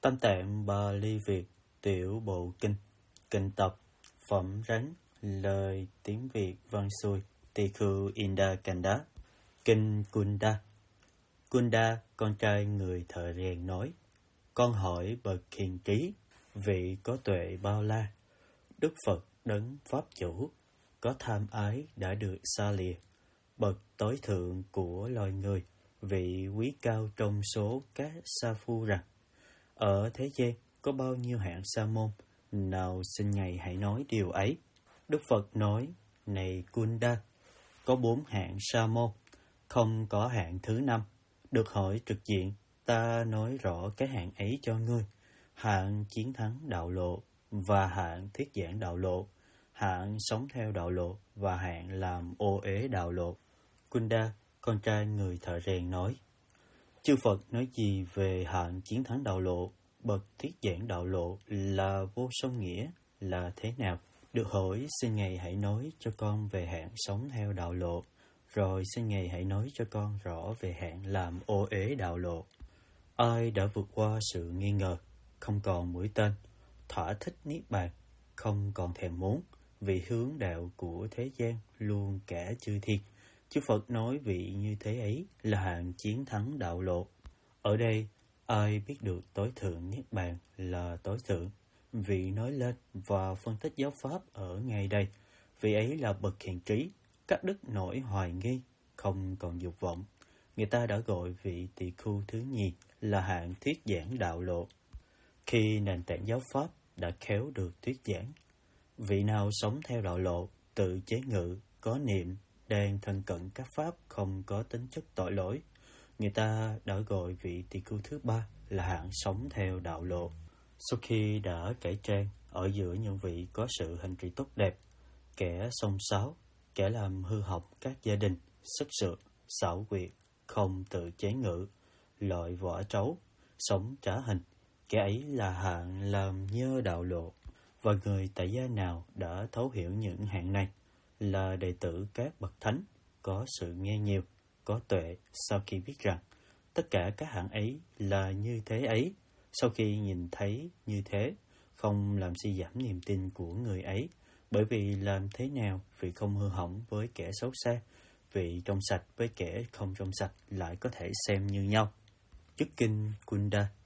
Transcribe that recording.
Tam Tạng Bali Việt Tiểu Bộ Kinh Kinh tập Phẩm Rắn Lời tiếng Việt văn xuôi Tikhu Inda Kanda. Kinh Kunda. Kunda, con trai người thợ rèn nói: con hỏi bậc hiền trí, vị có tuệ bao la, Đức Phật đấng pháp chủ, có tham ái đã được xa lìa, bậc tối thượng của loài người, vị quý cao trong số các sa phu rằng: ở thế gian có bao nhiêu hạng sa môn, nào xin Ngài hãy nói điều ấy. Đức Phật nói: này Kunda, có 4 hạng sa môn, không có hạng thứ 5. Được hỏi trực diện, ta nói rõ cái hạng ấy cho ngươi: hạng chiến thắng đạo lộ, và hạng thuyết giảng đạo lộ, hạng sống theo đạo lộ, và hạng làm ô uế đạo lộ. Kunda, con trai người thợ rèn nói: chư Phật nói gì về hạng chiến thắng đạo lộ, bậc thuyết giảng đạo lộ là vô song nghĩa là thế nào? Được hỏi, xin Ngài hãy nói cho con về hạng sống theo đạo lộ, rồi xin Ngài hãy nói cho con rõ về hạng làm ô uế đạo lộ. Ai đã vượt qua sự nghi ngờ, không còn mũi tên, thỏa thích niết bàn, không còn thèm muốn, vì hướng đạo của thế gian luôn cả chư thiên, chư Phật nói vị như thế ấy là hạng chiến thắng đạo lộ. Ở đây, ai biết được tối thượng niết bàn là tối thượng, vị nói lên và phân tích giáo pháp ở ngay đây, vị ấy là bậc hiền trí, cắt đứt nỗi hoài nghi, không còn dục vọng. Người ta đã gọi vị tỳ khu thứ nhì là hạng thuyết giảng đạo lộ. Khi nền tảng giáo pháp đã khéo được thuyết giảng, vị nào sống theo đạo lộ, tự chế ngự, có niệm, đang thân cận các pháp không có tính chất tội lỗi, người ta đã gọi vị tỳ khu thứ 3 là hạng sống theo đạo lộ. Sau khi đã cải trang ở giữa những vị có sự hành trì tốt đẹp, kẻ xông xáo, kẻ làm hư hỏng các gia đình, sức sượng, xảo quyệt, không tự chế ngự, loại vỏ trấu, sống trá hình, kẻ ấy là hạng làm nhơ đạo lộ. Và người tại gia nào đã thấu hiểu những hạng này là đệ tử các bậc thánh, có sự nghe nhiều, có tuệ, sau khi biết rằng tất cả các hạng ấy là như thế ấy, sau khi nhìn thấy như thế, không làm suy giảm niềm tin của người ấy, bởi vì làm thế nào vì không hư hỏng với kẻ xấu xa, vì trong sạch với kẻ không trong sạch lại có thể xem như nhau. Chức kinh Kunda.